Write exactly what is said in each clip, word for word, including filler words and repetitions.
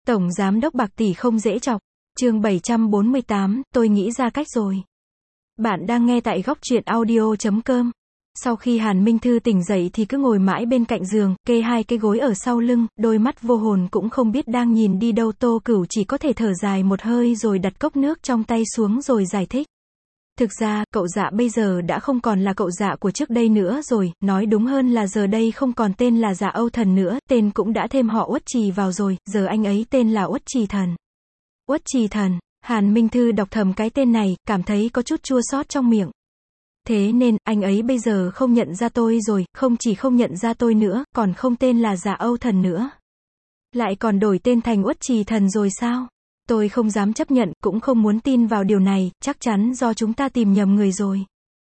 Tổng giám đốc bạc tỷ không dễ chọc. Chương bảy trăm bốn mươi tám, tôi nghĩ ra cách rồi. Bạn đang nghe tại góc truyện audio chấm com. Sau khi Hàn Minh Thư tỉnh dậy thì cứ ngồi mãi bên cạnh giường, kê hai cái gối ở sau lưng, đôi mắt vô hồn cũng không biết đang nhìn đi đâu. Tô Cửu chỉ có thể thở dài một hơi rồi đặt cốc nước trong tay xuống rồi giải thích. Thực ra, cậu Dạ bây giờ đã không còn là cậu Dạ của trước đây nữa rồi, nói đúng hơn là giờ đây không còn tên là Dạ Âu Thần nữa, tên cũng đã thêm họ Uất Trì vào rồi, giờ anh ấy tên là Uất Trì Thần. Uất Trì Thần, Hàn Minh Thư đọc thầm cái tên này, cảm thấy có chút chua xót trong miệng. Thế nên, anh ấy bây giờ không nhận ra tôi rồi, không chỉ không nhận ra tôi nữa, còn không tên là Dạ Âu Thần nữa. Lại còn đổi tên thành Uất Trì Thần rồi sao? Tôi không dám chấp nhận, cũng không muốn tin vào điều này, chắc chắn do chúng ta tìm nhầm người rồi.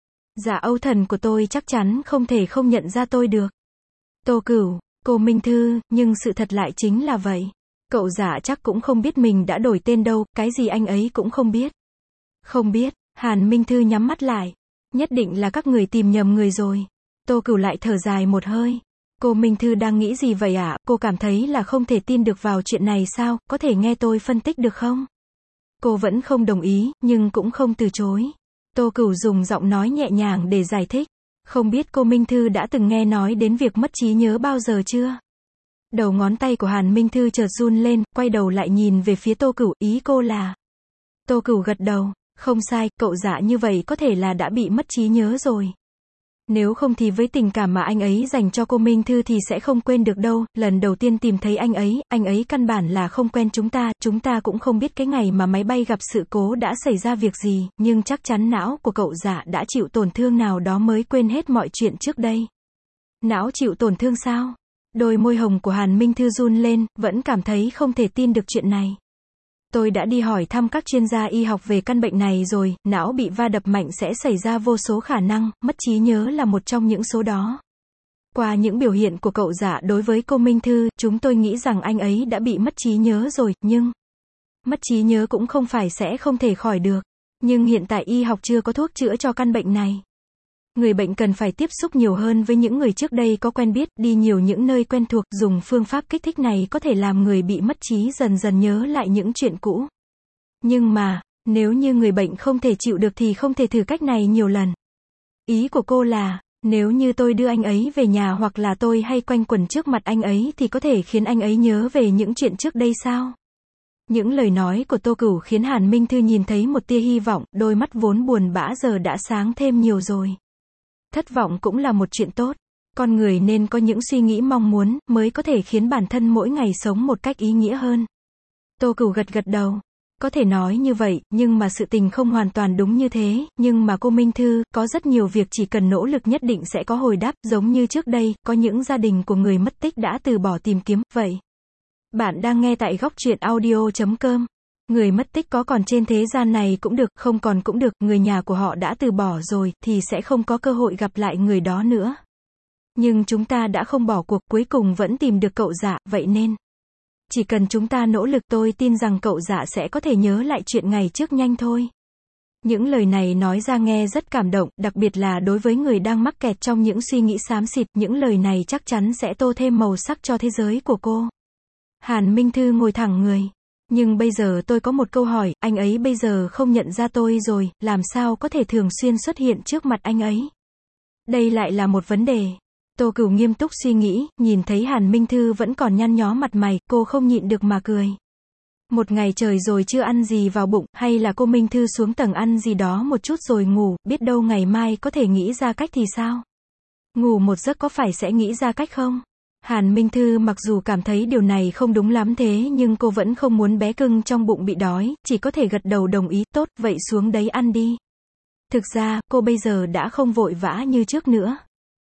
Dạ Âu Thần của tôi chắc chắn không thể không nhận ra tôi được. Tô Cửu, cô Minh Thư, nhưng sự thật lại chính là vậy. Cậu Dạ chắc cũng không biết mình đã đổi tên đâu, cái gì anh ấy cũng không biết. Không biết, Hàn Minh Thư nhắm mắt lại. Nhất định là các người tìm nhầm người rồi. Tô Cửu lại thở dài một hơi. Cô Minh Thư đang nghĩ gì vậy ạ? À? Cô cảm thấy là không thể tin được vào chuyện này sao? Có thể nghe tôi phân tích được không? Cô vẫn không đồng ý, nhưng cũng không từ chối. Tô Cửu dùng giọng nói nhẹ nhàng để giải thích. Không biết cô Minh Thư đã từng nghe nói đến việc mất trí nhớ bao giờ chưa? Đầu ngón tay của Hàn Minh Thư chợt run lên, quay đầu lại nhìn về phía Tô Cửu, ý cô là... Tô Cửu gật đầu, không sai, cậu Dạ như vậy có thể là đã bị mất trí nhớ rồi. Nếu không thì với tình cảm mà anh ấy dành cho cô Minh Thư thì sẽ không quên được đâu, lần đầu tiên tìm thấy anh ấy, anh ấy căn bản là không quen chúng ta, chúng ta cũng không biết cái ngày mà máy bay gặp sự cố đã xảy ra việc gì, nhưng chắc chắn não của cậu Dạ đã chịu tổn thương nào đó mới quên hết mọi chuyện trước đây. Não chịu tổn thương sao? Đôi môi hồng của Hàn Minh Thư run lên, vẫn cảm thấy không thể tin được chuyện này. Tôi đã đi hỏi thăm các chuyên gia y học về căn bệnh này rồi, não bị va đập mạnh sẽ xảy ra vô số khả năng, mất trí nhớ là một trong những số đó. Qua những biểu hiện của cậu Dạ đối với cô Minh Thư, chúng tôi nghĩ rằng anh ấy đã bị mất trí nhớ rồi, nhưng... Mất trí nhớ cũng không phải sẽ không thể khỏi được. Nhưng hiện tại y học chưa có thuốc chữa cho căn bệnh này. Người bệnh cần phải tiếp xúc nhiều hơn với những người trước đây có quen biết, đi nhiều những nơi quen thuộc, dùng phương pháp kích thích này có thể làm người bị mất trí dần dần nhớ lại những chuyện cũ. Nhưng mà, nếu như người bệnh không thể chịu được thì không thể thử cách này nhiều lần. Ý của cô là, nếu như tôi đưa anh ấy về nhà hoặc là tôi hay quanh quẩn trước mặt anh ấy thì có thể khiến anh ấy nhớ về những chuyện trước đây sao? Những lời nói của Tô Cửu khiến Hàn Minh Thư nhìn thấy một tia hy vọng, đôi mắt vốn buồn bã giờ đã sáng thêm nhiều rồi. Thất vọng cũng là một chuyện tốt. Con người nên có những suy nghĩ mong muốn, mới có thể khiến bản thân mỗi ngày sống một cách ý nghĩa hơn. Tô Cửu gật gật đầu. Có thể nói như vậy, nhưng mà sự tình không hoàn toàn đúng như thế, nhưng mà cô Minh Thư, có rất nhiều việc chỉ cần nỗ lực nhất định sẽ có hồi đáp, giống như trước đây, có những gia đình của người mất tích đã từ bỏ tìm kiếm, vậy. Bạn đang nghe tại góc truyện audio chấm com. Người mất tích có còn trên thế gian này cũng được, không còn cũng được, người nhà của họ đã từ bỏ rồi, thì sẽ không có cơ hội gặp lại người đó nữa. Nhưng chúng ta đã không bỏ cuộc, cuối cùng vẫn tìm được cậu Dạ, vậy nên, chỉ cần chúng ta nỗ lực tôi tin rằng cậu Dạ sẽ có thể nhớ lại chuyện ngày trước nhanh thôi. Những lời này nói ra nghe rất cảm động, đặc biệt là đối với người đang mắc kẹt trong những suy nghĩ xám xịt, những lời này chắc chắn sẽ tô thêm màu sắc cho thế giới của cô. Hàn Minh Thư ngồi thẳng người. Nhưng bây giờ tôi có một câu hỏi, anh ấy bây giờ không nhận ra tôi rồi, làm sao có thể thường xuyên xuất hiện trước mặt anh ấy? Đây lại là một vấn đề. Tô Cửu nghiêm túc suy nghĩ, nhìn thấy Hàn Minh Thư vẫn còn nhăn nhó mặt mày, cô không nhịn được mà cười. Một ngày trời rồi chưa ăn gì vào bụng, hay là cô Minh Thư xuống tầng ăn gì đó một chút rồi ngủ, biết đâu ngày mai có thể nghĩ ra cách thì sao? Ngủ một giấc có phải sẽ nghĩ ra cách không? Hàn Minh Thư mặc dù cảm thấy điều này không đúng lắm thế nhưng cô vẫn không muốn bé cưng trong bụng bị đói, chỉ có thể gật đầu đồng ý, tốt, vậy xuống đấy ăn đi. Thực ra, cô bây giờ đã không vội vã như trước nữa.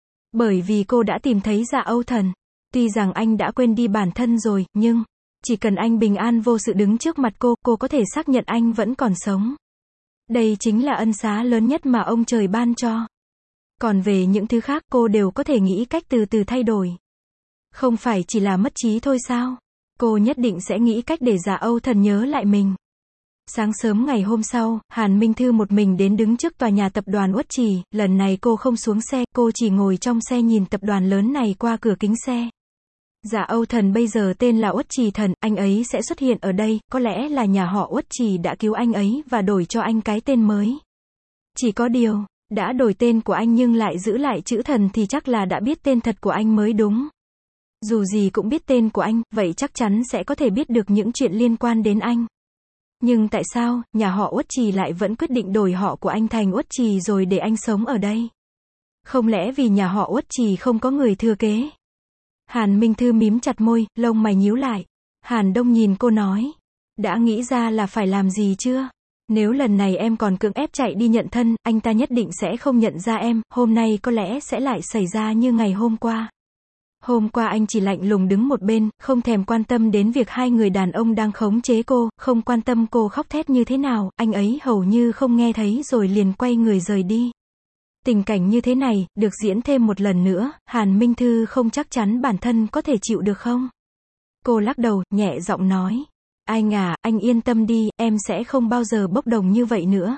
Bởi vì cô đã tìm thấy Dạ Âu Thần. Tuy rằng anh đã quên đi bản thân rồi, nhưng, chỉ cần anh bình an vô sự đứng trước mặt cô, cô có thể xác nhận anh vẫn còn sống. Đây chính là ân xá lớn nhất mà ông trời ban cho. Còn về những thứ khác cô đều có thể nghĩ cách từ từ thay đổi. Không phải chỉ là mất trí thôi sao? Cô nhất định sẽ nghĩ cách để Dạ Âu Thần nhớ lại mình. Sáng sớm ngày hôm sau, Hàn Minh Thư một mình đến đứng trước tòa nhà tập đoàn Uất Trì, lần này cô không xuống xe, cô chỉ ngồi trong xe nhìn tập đoàn lớn này qua cửa kính xe. Dạ Âu Thần bây giờ tên là Uất Trì Thần, anh ấy sẽ xuất hiện ở đây, có lẽ là nhà họ Uất Trì đã cứu anh ấy và đổi cho anh cái tên mới. Chỉ có điều, đã đổi tên của anh nhưng lại giữ lại chữ thần thì chắc là đã biết tên thật của anh mới đúng. Dù gì cũng biết tên của anh, vậy chắc chắn sẽ có thể biết được những chuyện liên quan đến anh. Nhưng tại sao, nhà họ Uất Trì lại vẫn quyết định đổi họ của anh thành Uất Trì rồi để anh sống ở đây? Không lẽ vì nhà họ Uất Trì không có người thừa kế? Hàn Minh Thư mím chặt môi, lông mày nhíu lại. Hàn Đông nhìn cô nói. Đã nghĩ ra là phải làm gì chưa? Nếu lần này em còn cưỡng ép chạy đi nhận thân, anh ta nhất định sẽ không nhận ra em, hôm nay có lẽ sẽ lại xảy ra như ngày hôm qua. Hôm qua anh chỉ lạnh lùng đứng một bên, không thèm quan tâm đến việc hai người đàn ông đang khống chế cô, không quan tâm cô khóc thét như thế nào, anh ấy hầu như không nghe thấy rồi liền quay người rời đi. Tình cảnh như thế này, được diễn thêm một lần nữa, Hàn Minh Thư không chắc chắn bản thân có thể chịu được không? Cô lắc đầu, nhẹ giọng nói. Anh à, anh yên tâm đi, em sẽ không bao giờ bốc đồng như vậy nữa.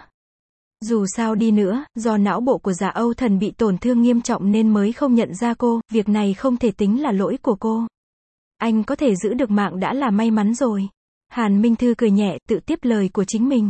Dù sao đi nữa, do não bộ của Dạ Âu Thần bị tổn thương nghiêm trọng nên mới không nhận ra cô, việc này không thể tính là lỗi của cô. Anh có thể giữ được mạng đã là may mắn rồi. Hàn Minh Thư cười nhẹ, tự tiếp lời của chính mình.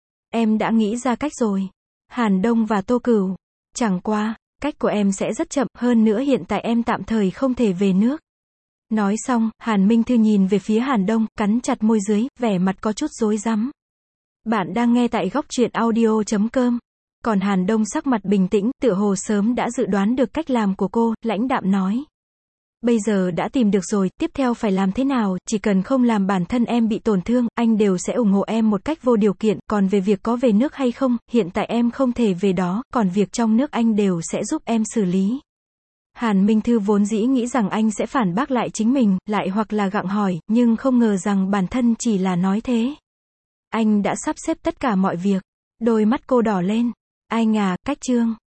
Em đã nghĩ ra cách rồi. Hàn Đông và Tô Cửu. Chẳng qua, cách của em sẽ rất chậm, hơn nữa hiện tại em tạm thời không thể về nước. Nói xong, Hàn Minh Thư nhìn về phía Hàn Đông, cắn chặt môi dưới, vẻ mặt có chút rối rắm. Bạn đang nghe tại góc truyện audio chấm com. Còn Hàn Đông sắc mặt bình tĩnh, tựa hồ sớm đã dự đoán được cách làm của cô, lãnh đạm nói. Bây giờ đã tìm được rồi, tiếp theo phải làm thế nào, chỉ cần không làm bản thân em bị tổn thương, anh đều sẽ ủng hộ em một cách vô điều kiện, còn về việc có về nước hay không, hiện tại em không thể về đó, còn việc trong nước anh đều sẽ giúp em xử lý. Hàn Minh Thư vốn dĩ nghĩ rằng anh sẽ phản bác lại chính mình, lại hoặc là gặng hỏi, nhưng không ngờ rằng bản thân chỉ là nói thế. Anh đã sắp xếp tất cả mọi việc. Đôi mắt cô đỏ lên. Anh à, cách chương.